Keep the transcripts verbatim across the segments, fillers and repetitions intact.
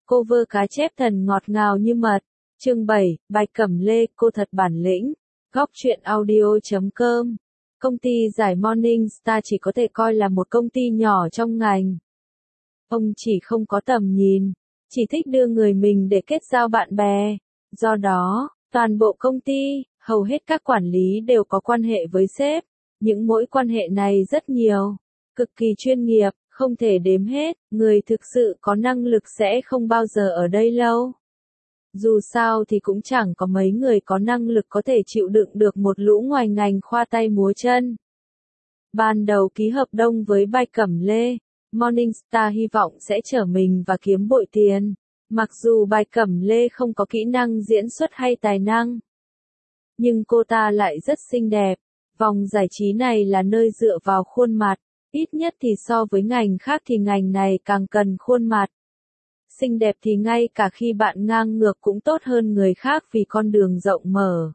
Cover cá chép thần ngọt ngào như mật. Chương bảy, Bạch Cẩm Lê, cô thật bản lĩnh. Góc truyện audio chấm com. Công ty giải Morning Star chỉ có thể coi là một công ty nhỏ trong ngành. Ông chỉ không có tầm nhìn, chỉ thích đưa người mình để kết giao bạn bè. Do đó, toàn bộ công ty, hầu hết các quản lý đều có quan hệ với sếp. Những mối quan hệ này rất nhiều, cực kỳ chuyên nghiệp, không thể đếm hết. Người thực sự có năng lực sẽ không bao giờ ở đây lâu. Dù sao thì cũng chẳng có mấy người có năng lực có thể chịu đựng được một lũ ngoài ngành khoa tay múa chân. Ban đầu ký hợp đồng với Bạch Cẩm Lê, Morningstar hy vọng sẽ trở mình và kiếm bội tiền. Mặc dù Bạch Cẩm Lê không có kỹ năng diễn xuất hay tài năng, nhưng cô ta lại rất xinh đẹp. Vòng giải trí này là nơi dựa vào khuôn mặt, ít nhất thì so với ngành khác thì ngành này càng cần khuôn mặt. Xinh đẹp thì ngay cả khi bạn ngang ngược cũng tốt hơn người khác vì con đường rộng mở.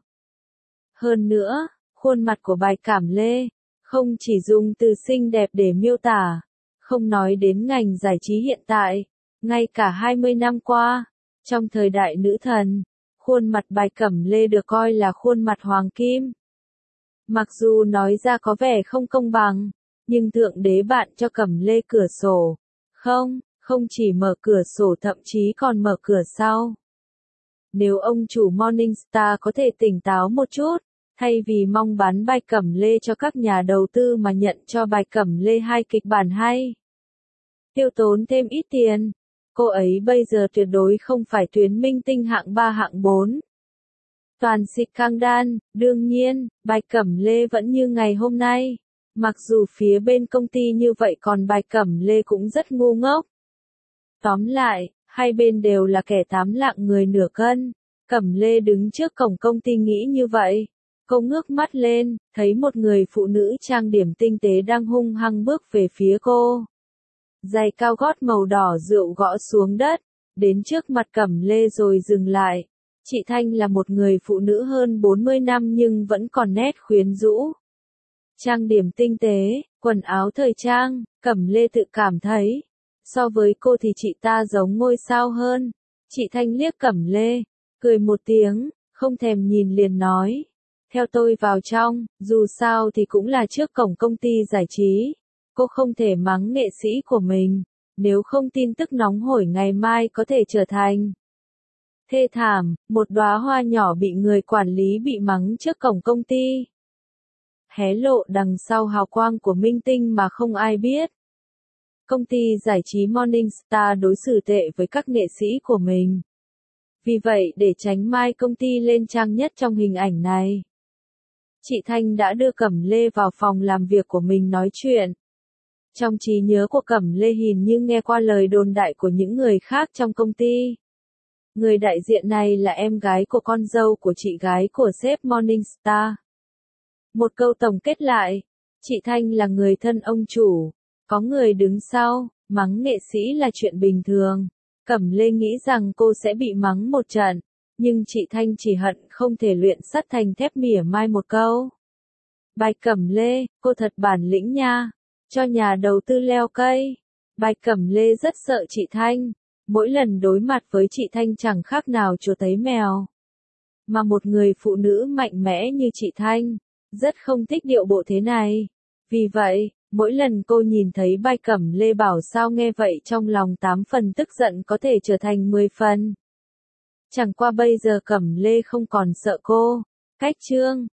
Hơn nữa, khuôn mặt của Bạch Cẩm Lê không chỉ dùng từ xinh đẹp để miêu tả, không nói đến ngành giải trí hiện tại, ngay cả hai mươi năm qua, trong thời đại nữ thần, khuôn mặt Bạch Cẩm Lê được coi là khuôn mặt hoàng kim. Mặc dù nói ra có vẻ không công bằng, nhưng Thượng Đế bạn cho Cẩm Lê cửa sổ. Không, không chỉ mở cửa sổ thậm chí còn mở cửa sau. Nếu ông chủ Morningstar có thể tỉnh táo một chút, thay vì mong bán Bạch Cẩm Lê cho các nhà đầu tư mà nhận cho Bạch Cẩm Lê hai kịch bản hay, tiêu tốn thêm ít tiền, cô ấy bây giờ tuyệt đối không phải tuyến minh tinh hạng ba hạng bốn. Toàn xịt căng đan, đương nhiên, Bạch Cẩm Lê vẫn như ngày hôm nay. Mặc dù phía bên công ty như vậy còn Bạch Cẩm Lê cũng rất ngu ngốc. Tóm lại, hai bên đều là kẻ tám lạng người nửa cân. Cẩm Lê đứng trước cổng công ty nghĩ như vậy. Cô ngước mắt lên, thấy một người phụ nữ trang điểm tinh tế đang hung hăng bước về phía cô. Giày cao gót màu đỏ rượu gõ xuống đất, đến trước mặt Cẩm Lê rồi dừng lại. Chị Thanh là một người phụ nữ hơn bốn mươi năm nhưng vẫn còn nét khuyến rũ. Trang điểm tinh tế, quần áo thời trang, Cẩm Lê tự cảm thấy, so với cô thì chị ta giống ngôi sao hơn. Chị Thanh liếc Cẩm Lê, cười một tiếng, không thèm nhìn liền nói. Theo tôi vào trong, dù sao thì cũng là trước cổng công ty giải trí. Cô không thể mắng nghệ sĩ của mình, nếu không tin tức nóng hổi ngày mai có thể trở thành thê thảm, một đóa hoa nhỏ bị người quản lý bị mắng trước cổng công ty. Hé lộ đằng sau hào quang của minh tinh mà không ai biết. Công ty giải trí Morningstar đối xử tệ với các nghệ sĩ của mình. Vì vậy để tránh mai công ty lên trang nhất trong hình ảnh này, chị Thanh đã đưa Cẩm Lê vào phòng làm việc của mình nói chuyện. Trong trí nhớ của Cẩm Lê hình như nghe qua lời đồn đại của những người khác trong công ty. Người đại diện này là em gái của con dâu của chị gái của sếp Morningstar. Một câu tổng kết lại, chị Thanh là người thân ông chủ, có người đứng sau, mắng nghệ sĩ là chuyện bình thường. Cẩm Lê nghĩ rằng cô sẽ bị mắng một trận, nhưng chị Thanh chỉ hận không thể luyện sắt thành thép mỉa mai một câu. Bạch Cẩm Lê, cô thật bản lĩnh nha, cho nhà đầu tư leo cây. Bạch Cẩm Lê rất sợ chị Thanh, mỗi lần đối mặt với chị Thanh chẳng khác nào chuột thấy mèo. Mà một người phụ nữ mạnh mẽ như chị Thanh, rất không thích điệu bộ thế này. Vì vậy, mỗi lần cô nhìn thấy Bạch Cẩm Lê bảo sao nghe vậy trong lòng tám phần tức giận có thể trở thành mười phần. Chẳng qua bây giờ Cẩm Lê không còn sợ cô. Cách chương